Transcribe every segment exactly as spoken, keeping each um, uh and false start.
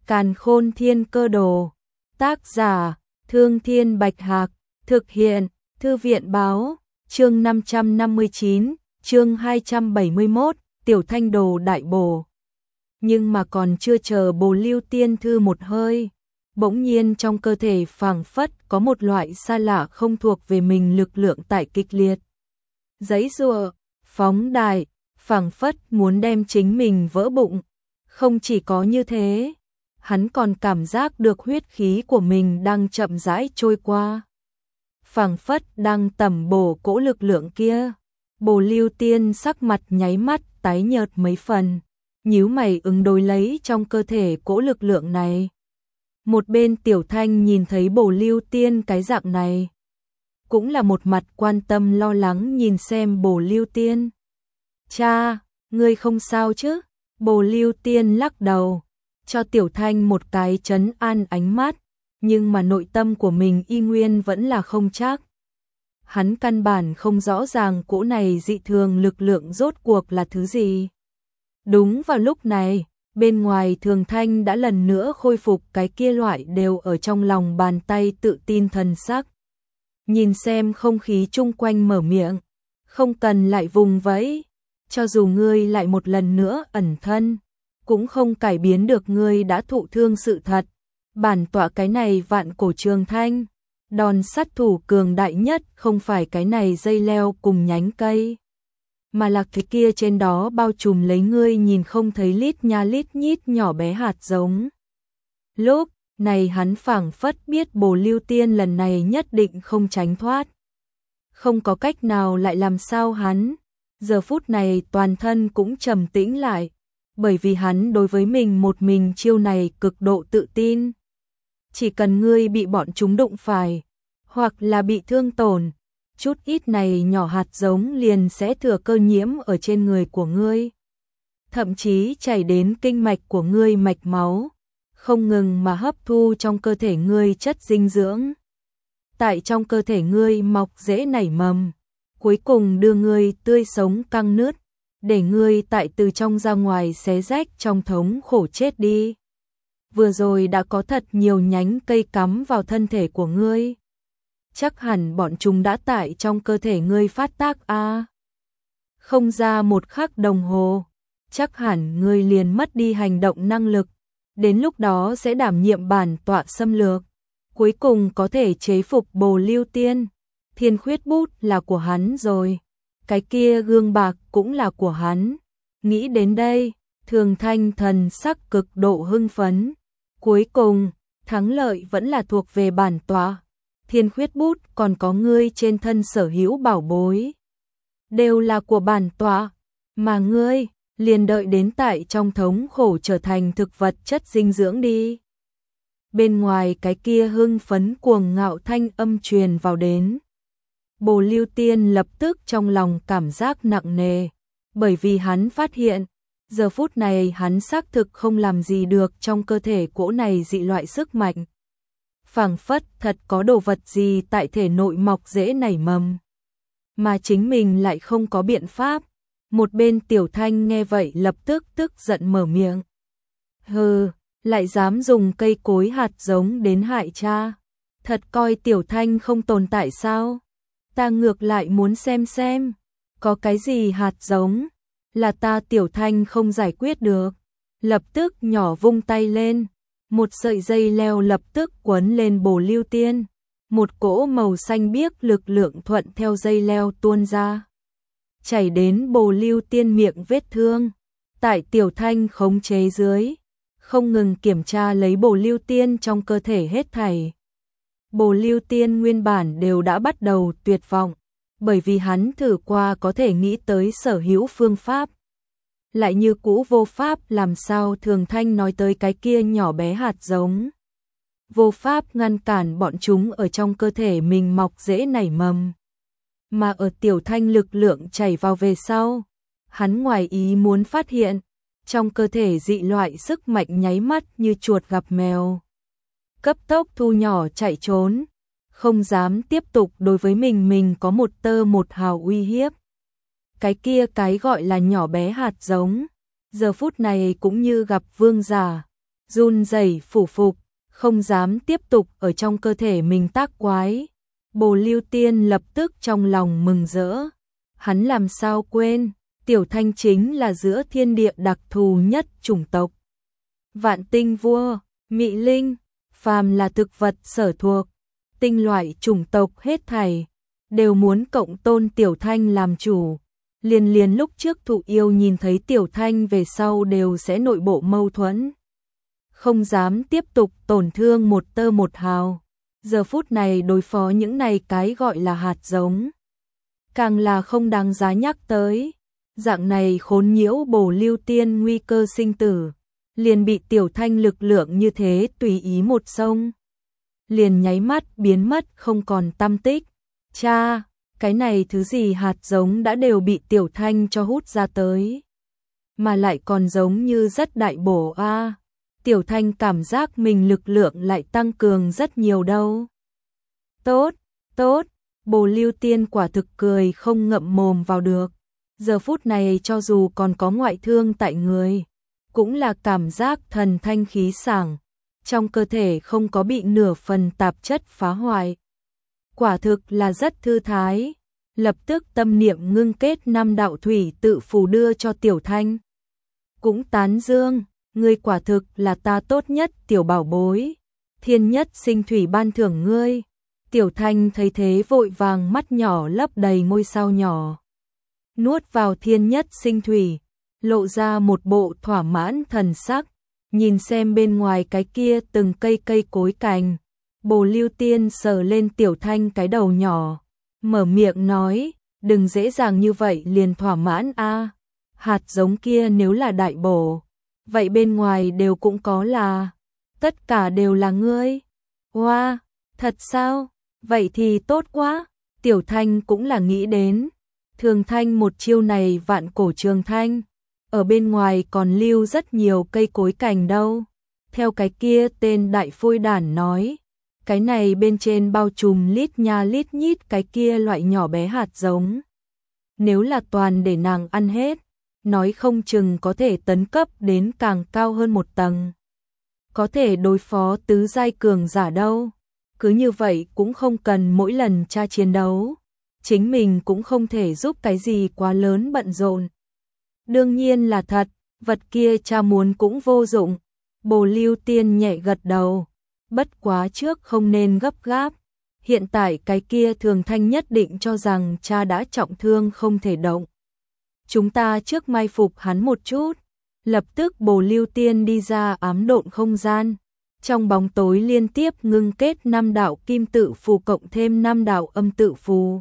Càn Khôn Thiên Cơ Đồ. Tác giả: Thương Thiên Bạch Hạc. Thực hiện: Thư viện báo. Chương năm trăm năm mươi chín, chương hai trăm bảy mươi mốt, Tiểu Thanh Đồ Đại Bổ. Nhưng mà còn chưa chờ Bồ Lưu Tiên thư một hơi, bỗng nhiên trong cơ thể phảng phất có một loại xa lạ không thuộc về mình lực lượng tại kịch liệt. Giãy giụa, phóng đại, phảng phất muốn đem chính mình vỡ bụng. Không chỉ có như thế, hắn còn cảm giác được huyết khí của mình đang chậm rãi trôi qua. Phảng phất đang tẩm bổ cỗ lực lượng kia. Bồ Lưu Tiên sắc mặt nháy mắt tái nhợt mấy phần, nhíu mày ứng đối lấy trong cơ thể cỗ lực lượng này. Một bên Tiểu Thanh nhìn thấy Bồ Lưu Tiên cái dạng này, cũng là một mặt quan tâm lo lắng nhìn xem Bồ Lưu Tiên. Cha, ngươi không sao chứ? Bồ Lưu Tiên lắc đầu, cho Tiểu Thanh một cái trấn an ánh mắt, nhưng mà nội tâm của mình y nguyên vẫn là không chắc. Hắn căn bản không rõ ràng cỗ này dị thường lực lượng rốt cuộc là thứ gì. Đúng vào lúc này, bên ngoài Thường Thanh đã lần nữa khôi phục cái kia loại đều ở trong lòng bàn tay tự tin thần sắc. Nhìn xem không khí chung quanh mở miệng, không cần lại vùng vẫy, cho dù ngươi lại một lần nữa ẩn thân, cũng không cải biến được ngươi đã thụ thương sự thật. Bản tọa cái này vạn cổ Trường Thanh, đòn sát thủ cường đại nhất không phải cái này dây leo cùng nhánh cây, mà là cái kia trên đó bao trùm lấy ngươi nhìn không thấy lít nha lít nhít nhỏ bé hạt giống. Lúc này hắn phảng phất biết Bồ Lưu Tiên lần này nhất định không tránh thoát. Không có cách nào lại làm sao hắn, giờ phút này toàn thân cũng trầm tĩnh lại, bởi vì hắn đối với mình một mình chiêu này cực độ tự tin. Chỉ cần ngươi bị bọn chúng đụng phải, hoặc là bị thương tổn, chút ít này nhỏ hạt giống liền sẽ thừa cơ nhiễm ở trên người của ngươi. Thậm chí chảy đến kinh mạch của ngươi mạch máu, không ngừng mà hấp thu trong cơ thể ngươi chất dinh dưỡng. Tại trong cơ thể ngươi mọc rễ nảy mầm, cuối cùng đưa ngươi tươi sống căng nứt, để ngươi tại từ trong ra ngoài xé rách trong thống khổ chết đi. Vừa rồi đã có thật nhiều nhánh cây cắm vào thân thể của ngươi. Chắc hẳn bọn chúng đã tại trong cơ thể ngươi phát tác a. À. Không ra một khắc đồng hồ, chắc hẳn ngươi liền mất đi hành động năng lực, đến lúc đó sẽ đảm nhiệm bản tọa xâm lược, cuối cùng có thể chế phục Bồ Lưu Tiên. Thiên Khuyết Bút là của hắn rồi, cái kia gương bạc cũng là của hắn. Nghĩ đến đây, Thường Thanh thần sắc cực độ hưng phấn. Cuối cùng, thắng lợi vẫn là thuộc về bản tọa. Thiên Khuyết Bút còn có ngươi trên thân sở hữu bảo bối, đều là của bản tọa, mà ngươi liền đợi đến tại trong thống khổ trở thành thực vật chất dinh dưỡng đi. Bên ngoài cái kia hưng phấn cuồng ngạo thanh âm truyền vào đến. Bồ Lưu Tiên lập tức trong lòng cảm giác nặng nề, bởi vì hắn phát hiện, giờ phút này hắn xác thực không làm gì được trong cơ thể cỗ này dị loại sức mạnh. Phảng phất thật có đồ vật gì tại thể nội mọc rễ nảy mầm, mà chính mình lại không có biện pháp. Một bên Tiểu Thanh nghe vậy lập tức tức giận mở miệng. Hừ, lại dám dùng cây cối hạt giống đến hại cha. Thật coi Tiểu Thanh không tồn tại sao? Ta ngược lại muốn xem xem, có cái gì hạt giống là ta Tiểu Thanh không giải quyết được. Lập tức nhỏ vung tay lên, một sợi dây leo lập tức quấn lên Bồ Lưu Tiên. Một cỗ màu xanh biếc lực lượng thuận theo dây leo tuôn ra, chảy đến Bồ Lưu Tiên miệng vết thương. Tại Tiểu Thanh khống chế dưới, không ngừng kiểm tra lấy Bồ Lưu Tiên trong cơ thể hết thảy. Bồ Lưu Tiên nguyên bản đều đã bắt đầu tuyệt vọng, bởi vì hắn thử qua có thể nghĩ tới sở hữu phương pháp, lại như cũ vô pháp làm sao Thường Thanh nói tới cái kia nhỏ bé hạt giống. Vô pháp ngăn cản bọn chúng ở trong cơ thể mình mọc rễ nảy mầm. Mà ở Tiểu Thanh lực lượng chảy vào về sau, hắn ngoài ý muốn phát hiện, trong cơ thể dị loại sức mạnh nháy mắt như chuột gặp mèo. Cấp tốc thu nhỏ chạy trốn, không dám tiếp tục đối với mình mình có một tơ một hào uy hiếp. Cái kia cái gọi là nhỏ bé hạt giống, giờ phút này cũng như gặp vương giả, run rẩy phủ phục, không dám tiếp tục ở trong cơ thể mình tác quái. Bồ Lưu Tiên lập tức trong lòng mừng rỡ. Hắn làm sao quên, Tiểu Thanh chính là giữa thiên địa đặc thù nhất chủng tộc. Vạn tinh vua, Mị Linh, phàm là thực vật sở thuộc, tinh loại chủng tộc hết thảy, đều muốn cộng tôn Tiểu Thanh làm chủ. Liền liền lúc trước Thụ Yêu nhìn thấy Tiểu Thanh về sau đều sẽ nội bộ mâu thuẫn. Không dám tiếp tục tổn thương một tơ một hào. Giờ phút này đối phó những này cái gọi là hạt giống, càng là không đáng giá nhắc tới. Dạng này khốn nhiễu Bồ Lưu Tiên nguy cơ sinh tử, liền bị Tiểu Thanh lực lượng như thế tùy ý một xông, liền nháy mắt biến mất không còn tăm tích. Cha, cái này thứ gì hạt giống đã đều bị Tiểu Thanh cho hút ra tới, mà lại còn giống như rất đại bổ a. À. Tiểu Thanh cảm giác mình lực lượng lại tăng cường rất nhiều đâu. Tốt, tốt, Bồ Lưu Tiên quả thực cười không ngậm mồm vào được. Giờ phút này cho dù còn có ngoại thương tại người, cũng là cảm giác thần thanh khí sảng, trong cơ thể không có bị nửa phần tạp chất phá hoại. Quả thực là rất thư thái, lập tức tâm niệm ngưng kết năm đạo thủy tự phù đưa cho Tiểu Thanh. Cũng tán dương, ngươi quả thực là ta tốt nhất tiểu bảo bối, thiên nhất sinh thủy ban thưởng ngươi. Tiểu Thanh thấy thế vội vàng mắt nhỏ lấp đầy ngôi sao nhỏ, nuốt vào thiên nhất sinh thủy, lộ ra một bộ thỏa mãn thần sắc, nhìn xem bên ngoài cái kia từng cây cây cối cành. Bồ Lưu Tiên sờ lên Tiểu Thanh cái đầu nhỏ, mở miệng nói, đừng dễ dàng như vậy liền thỏa mãn a. Hạt giống kia nếu là đại bổ, vậy bên ngoài đều cũng có là, tất cả đều là ngươi. Wow, thật sao? Vậy thì tốt quá. Tiểu Thanh cũng là nghĩ đến, Thường Thanh một chiêu này vạn cổ trường thanh, ở bên ngoài còn lưu rất nhiều cây cối cành đâu. Theo cái kia tên đại phôi đản nói, cái này bên trên bao trùm lít nha lít nhít cái kia loại nhỏ bé hạt giống. Nếu là toàn để nàng ăn hết, nói không chừng có thể tấn cấp đến càng cao hơn một tầng, có thể đối phó tứ giai cường giả đâu. Cứ như vậy cũng không cần mỗi lần tra chiến đấu, chính mình cũng không thể giúp cái gì quá lớn bận rộn. Đương nhiên là thật, vật kia cha muốn cũng vô dụng. Bồ Lưu Tiên nhẹ gật đầu, bất quá trước không nên gấp gáp. Hiện tại cái kia Thường Thanh nhất định cho rằng cha đã trọng thương không thể động. Chúng ta trước mai phục hắn một chút. Lập tức Bồ Lưu Tiên đi ra ám độn không gian, trong bóng tối liên tiếp ngưng kết năm đạo kim tự phù cộng thêm năm đạo âm tự phù.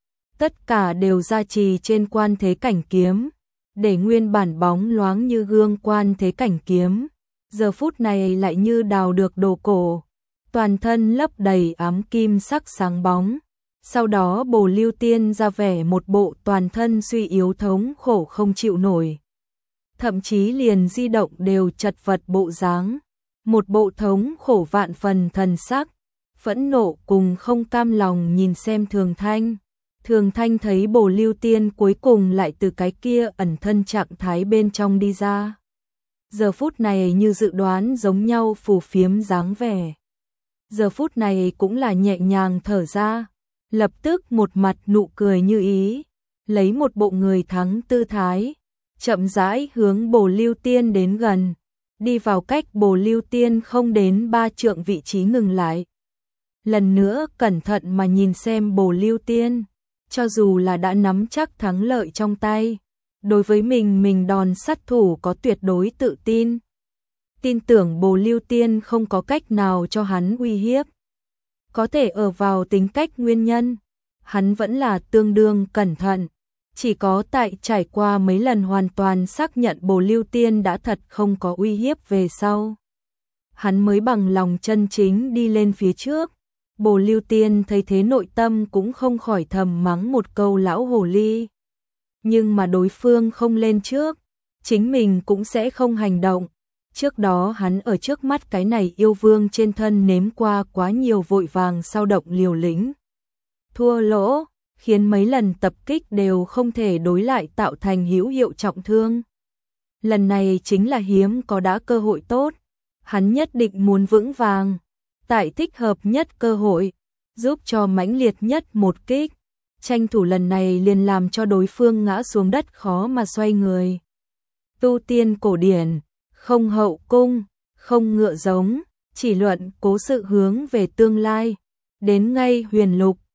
Tất cả đều gia trì trên quan thế cảnh kiếm, để nguyên bản bóng loáng như gương quan thế cảnh kiếm, giờ phút này lại như đào được đồ cổ, toàn thân lấp đầy ám kim sắc sáng bóng. Sau đó Bồ Lưu Tiên ra vẻ một bộ toàn thân suy yếu thống khổ không chịu nổi, thậm chí liền di động đều chật vật bộ dáng, một bộ thống khổ vạn phần thần sắc, phẫn nộ cùng không cam lòng nhìn xem Thường Thanh. Thường Thanh thấy Bồ Lưu Tiên cuối cùng lại từ cái kia ẩn thân trạng thái bên trong đi ra, giờ phút này như dự đoán giống nhau phù phiếm dáng vẻ, giờ phút này cũng là nhẹ nhàng thở ra, lập tức một mặt nụ cười như ý, lấy một bộ người thắng tư thái, chậm rãi hướng Bồ Lưu Tiên đến gần, đi vào cách Bồ Lưu Tiên không đến ba trượng vị trí ngừng lại. Lần nữa cẩn thận mà nhìn xem Bồ Lưu Tiên, cho dù là đã nắm chắc thắng lợi trong tay, đối với mình mình đòn sát thủ có tuyệt đối tự tin. Tin tưởng Bồ Lưu Tiên không có cách nào cho hắn uy hiếp. Có thể ở vào tính cách nguyên nhân, hắn vẫn là tương đương cẩn thận. Chỉ có tại trải qua mấy lần hoàn toàn xác nhận Bồ Lưu Tiên đã thật không có uy hiếp về sau, hắn mới bằng lòng chân chính đi lên phía trước. Bồ Lưu Tiên thấy thế nội tâm cũng không khỏi thầm mắng một câu lão hồ ly. Nhưng mà đối phương không lên trước, chính mình cũng sẽ không hành động. Trước đó hắn ở trước mắt cái này yêu vương trên thân nếm qua quá nhiều vội vàng sao động liều lĩnh. Thua lỗ, khiến mấy lần tập kích đều không thể đối lại tạo thành hữu hiệu trọng thương. Lần này chính là hiếm có đã cơ hội tốt. hắn nhất định muốn vững vàng, tại thích hợp nhất cơ hội, giúp cho mãnh liệt nhất một kích, tranh thủ lần này liền làm cho đối phương ngã xuống đất khó mà xoay người. Tu tiên cổ điển, không hậu cung, không ngựa giống, chỉ luận cố sự hướng về tương lai, đến ngay huyền lục,